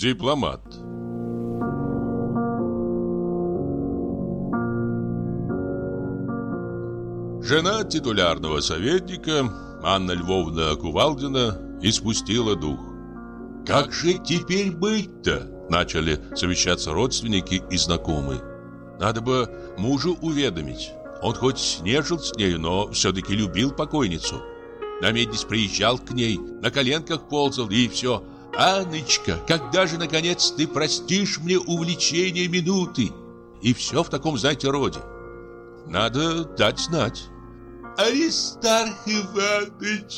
Дипломат. Жена титулярного советника Анна Львовна Кувалдина испустила дух. «Как же теперь быть-то?» – начали совещаться родственники и знакомые. «Надо бы мужу уведомить. Он хоть не жил с нею, но все-таки любил покойницу. На меднись приезжал к ней, на коленках ползал и все. Анночка, когда же, наконец, ты простишь мне увлечение минуты?» И все в таком, знаете, роде. Надо дать знать. «Аристарх Иванович!»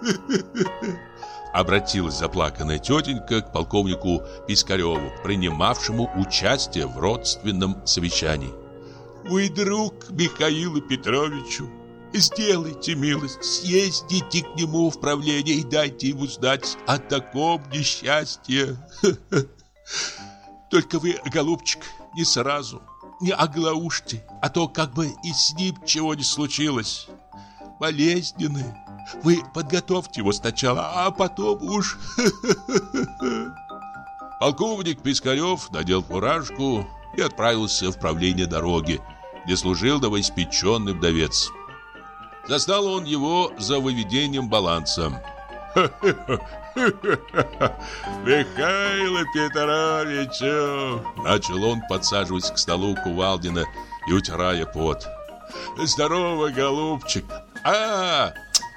Обратилась заплаканная тетенька к полковнику Пискареву, принимавшему участие в родственном совещании. «Вы друг Михаилу Петровичу. Сделайте милость, съездите к нему в правление и дайте ему знать о таком несчастье. Только вы, голубчик, не сразу, не оглаушьте, а то как бы и с ним чего не случилось. Болезненный. Вы подготовьте его сначала, а потом уж...» Полковник Пискарев надел фуражку и отправился в правление дороги, где служил новоиспеченный вдовец. Застал он его за выведением баланса. «Михаилу Петровичу!» Начал он, подсаживаясь к столу Кувалдина и утирая пот. «Здорово, голубчик! Да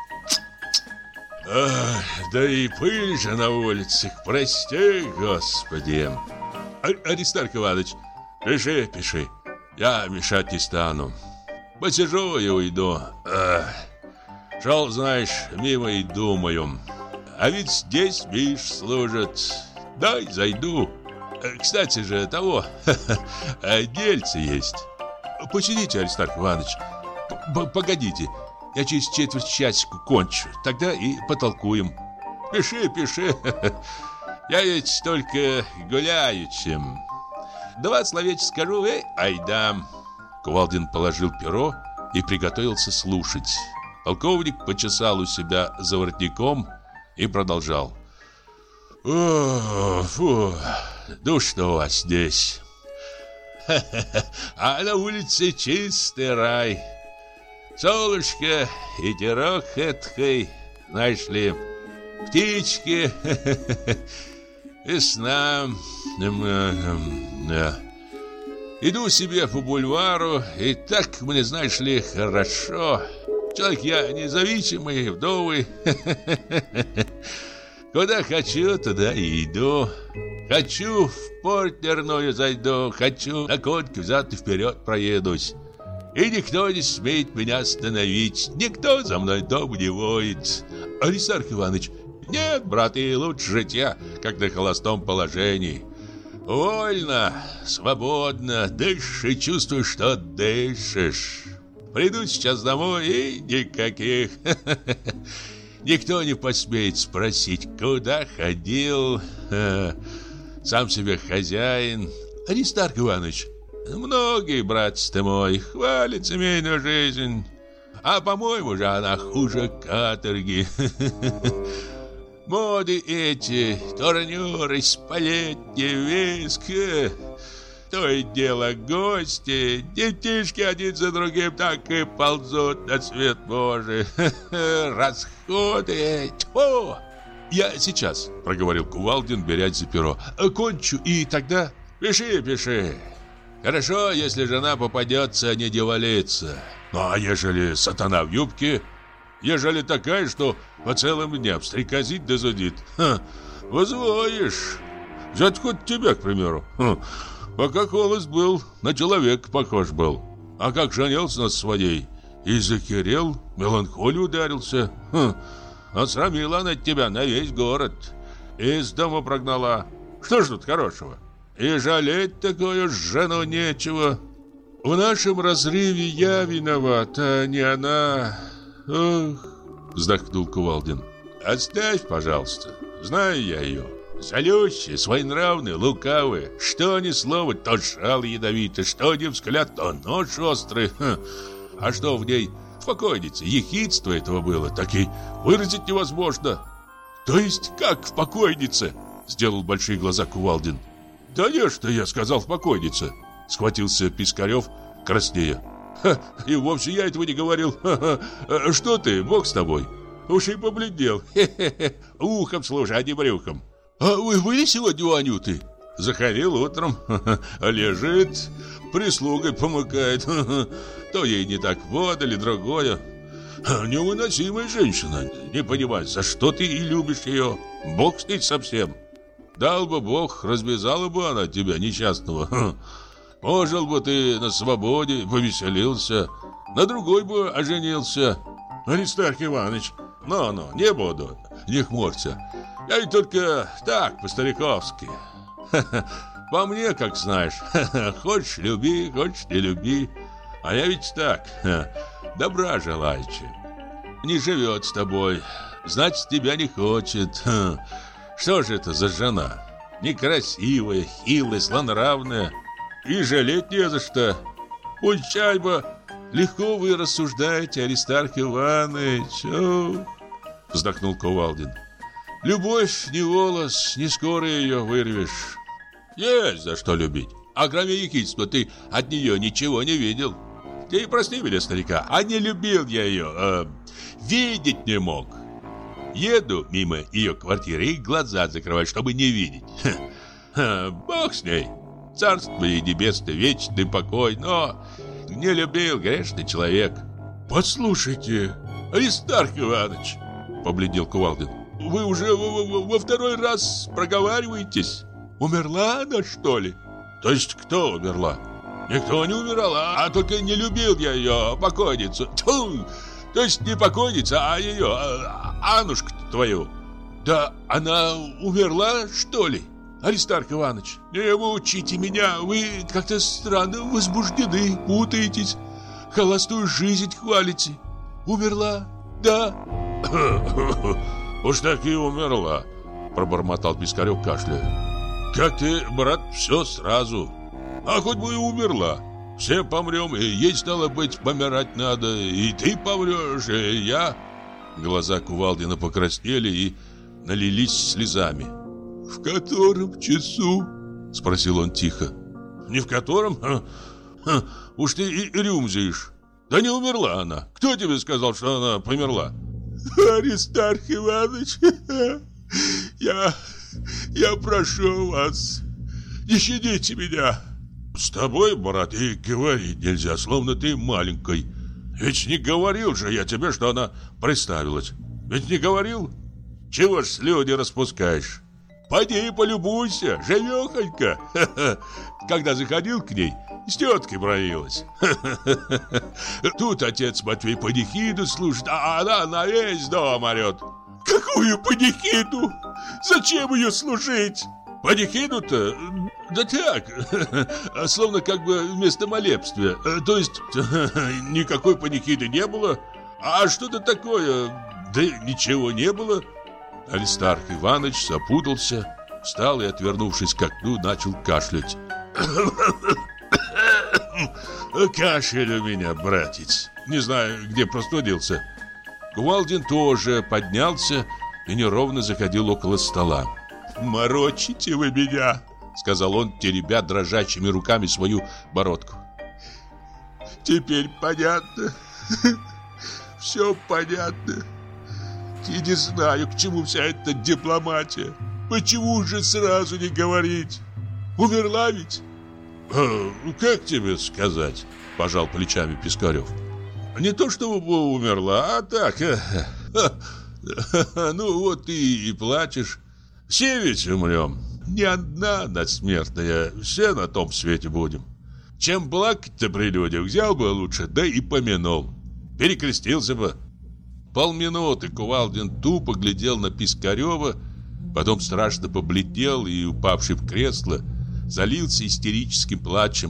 и пыль же на улице, прости, Господи!» «Аристарх Иванович, пиши, я мешать не стану. Посижу и уйду. Шел, знаешь, мимо и думаю, а ведь здесь Миш служит. Дай зайду. Кстати же, того, дельце есть. Посидите, Аристарх Иванович. Погодите, я через четверть часика кончу, тогда и потолкуем. Пиши. Я ведь только гуляю чем. 2 словечка скажу, айда». Кувалдин положил перо и приготовился слушать. Полковник почесал у себя за воротником и продолжал. «Фу, душно у вас здесь. А на улице чистый рай. Солнышко, ветерок эткой, знаешь ли, птички, весна. Иду себе по бульвару, и так мне, знаешь ли, хорошо. Человек я независимый, вдовый. Куда хочу, туда и иду. Хочу, в порт нерную зайду, хочу, на коньке взад и вперед проедусь. И никто не смеет меня остановить, никто за мной дом не воет. Аристарх Иванович, нет, брат, и лучше житья, как на холостом положении. Вольно, свободно, дышишь и чувствуешь, что дышишь. Приду сейчас домой и никаких. Никто не посмеет спросить, куда ходил. Сам себе хозяин. Аристарх Иванович, многие, братец ты мой, хвалят семейную жизнь. А по-моему же она хуже каторги. Моды эти, турнюры, сплетни, виск. То и дело гости, детишки один за другим так и ползут на свет Божий. Расходы. Тьфу! Я сейчас, проговорил Кувалдин, берясь за перо. Кончу, и тогда... Пиши. Хорошо, если жена попадется, не дьяволица. Ну, а ежели сатана в юбке... Ежели такая, что по целым дням стрекозит да зудит, возвоишь. Взять хоть тебя, к примеру. Пока холост был, на человека похож был. А как женился на своей, и захерел, меланхолию ударился. Отсрамила она тебя на весь город. Из дома прогнала. Что ж тут хорошего? И жалеть такую жену нечего. В нашем разрыве я виноват, а не она... «Ох!» — вздохнул Кувалдин. «Оставь, пожалуйста. Знаю я ее. Залющая, своенравная, лукавая. Что ни слово, то жало ядовитое, что ни взгляд, то нож острый. А что в ней в покойнице? Ехидство этого было, так и выразить невозможно». «То есть как в покойнице?» Сделал большие глаза Кувалдин. Да не, что я сказал, покойница. Схватился Пискарев, краснея. И вовсе я этого не говорил. Что ты, Бог с тобой? Уж и побледнел. Ухом слушай, а не брюхом. А вы были сегодня у Анюты? Заходил утром. Лежит, прислугой помыкает. То ей не так подали, другое. Невыносимая женщина. Не понимаю, за что ты и любишь ее. Бог с ней совсем. Дал бы Бог, развязала бы она тебя, несчастного. Пожил бы ты на свободе, повеселился. На другой бы оженился. Аристарх Иванович, ну, не буду, не хмурься. Я ведь только так, по-стариковски. По мне, как знаешь. Хочешь люби, хочешь не люби. А я ведь так, добра желаючи. Не живет с тобой, значит, тебя не хочет. Что же это за жена? Некрасивая, хилая, злонравная. И жалеть не за что. Пущай бы. Легко вы рассуждаете, Аристарх Иванович. Ох, вздохнул Кувалдин. Любовь не волос, не скоро ее вырвешь. Есть за что любить. А кроме ехидства ты от нее ничего не видел. Ты и прости меня, старика, а не любил я ее. Видеть не мог. Еду мимо ее квартиры и глаза закрываю, чтобы не видеть. Бог с ней. Царство ей небесное, вечный покой. Но не любил грешный человек. Послушайте, Аристарх Иванович, побледнел Кувалдин, вы уже во второй раз проговариваетесь. Умерла она, что ли? То есть кто умерла? Никто не умирал, а только не любил я ее, покойницу. Тьфу! То есть не покойница, а ее, Аннушку твою. Да она умерла, что ли? Аристарх Иванович, не мучите меня, вы как-то странно возбуждены, путаетесь, холостую жизнь хвалите. Умерла, да. Уж так и умерла, пробормотал Пискарев, кашляя. Как ты, брат, все сразу. А хоть бы и умерла. Все помрем, и ей, стало быть, помирать надо. И ты помрешь, и я. Глаза Кувалдина покраснели и налились слезами. В котором часу? Спросил он тихо. Не в котором? Уж ты и рюмзишь. Да не умерла она. Кто тебе сказал, что она померла? Аристарх Иванович, я прошу вас, не щадите меня. С тобой, брат, и говорить нельзя, словно ты маленькой. Ведь не говорил же я тебе, что она представилась. Ведь не говорил? Чего ж слюни распускаешь? Пойди и полюбуйся, живехонька. Когда заходил к ней, с теткой бронилась. Тут отец Матвей панихиду слушает, а она на весь дом орет. Какую панихиду? Зачем ее служить? Панихиду-то? Да так, словно как бы вместо молебствия. То есть никакой панихиды не было. А что-то такое? Да ничего не было. Аристарх Иванович запутался, встал и, отвернувшись к окну, начал кашлять. Кашель у меня, братец. Не знаю, где простудился. Кувалдин тоже поднялся и неровно заходил около стола. «Морочите вы меня», — сказал он, теребя дрожащими руками свою бородку. «Теперь понятно. Все понятно. И не знаю, к чему вся эта дипломатия. Почему же сразу не говорить? Умерла ведь?» «Как тебе сказать?» — пожал плечами Пискарев. «Не то чтобы умерла, а так. Ну вот и плачешь. Все ведь умрем. Не одна она смертная, все на том свете будем. Чем плакать-то при людях, взял бы лучше, да и помянул. Перекрестился бы». Полминуты Кувалдин тупо глядел на Пискарева, потом страшно побледнел и, упавший в кресло, залился истерическим плачем.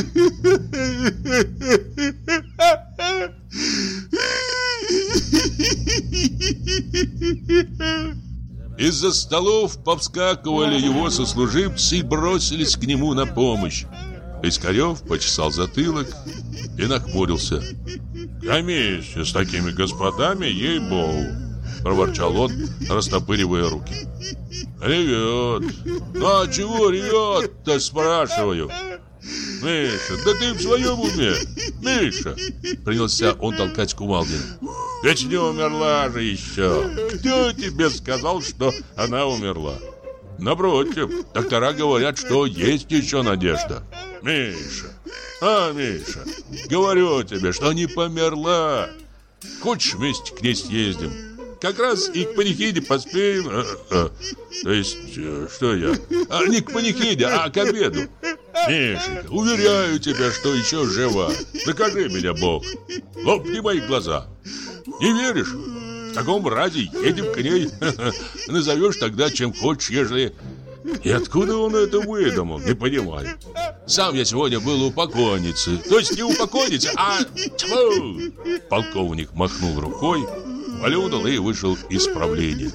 Из-за столов повскакивали его сослуживцы и бросились к нему на помощь. Пискарев почесал затылок и нахмурился. «Камейся с такими господами, ей-богу!» — проворчал он, растопыривая руки. Ревет. Ну а чего ревет-то, спрашиваю? Миша, да ты в своем уме? Миша, принялся он толкать Кувалдина. Ведь не умерла же еще. Кто тебе сказал, что она умерла? Напротив, доктора говорят, что есть еще надежда. Миша, Миша, говорю тебе, что не померла. Хочешь, вместе к ней съездим? Как раз и к панихиде поспеем. То есть, что я? Не к панихиде, а к обеду. Мишенька, уверяю тебя, что еще жива. Докажи меня, Бог. Лопни мои глаза. Не веришь? В таком разе едем к ней. Назовешь тогда, чем хочешь, ежели... И откуда он это выдумал, не понимаю. Сам я сегодня был у покойницы. То есть не у покойницы, а... Тьфу! Полковник махнул рукой, валюдал и вышел из правления.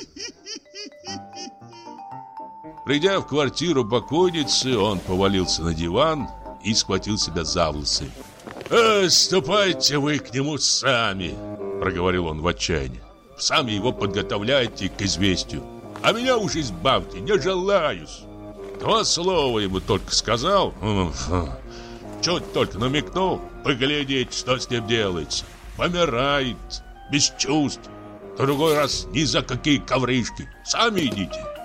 Придя в квартиру покойницы, он повалился на диван и схватил себя за волосы. «Ступайте вы к нему сами», — проговорил он в отчаянии. «Сами его подготовляйте к известию. А меня уж избавьте, не желаюсь». 2 слова ему только сказал. Чуть только намекнул. Поглядите, что с ним делается. Помирает, без чувств. В другой раз ни за какие ковришки. Сами идите.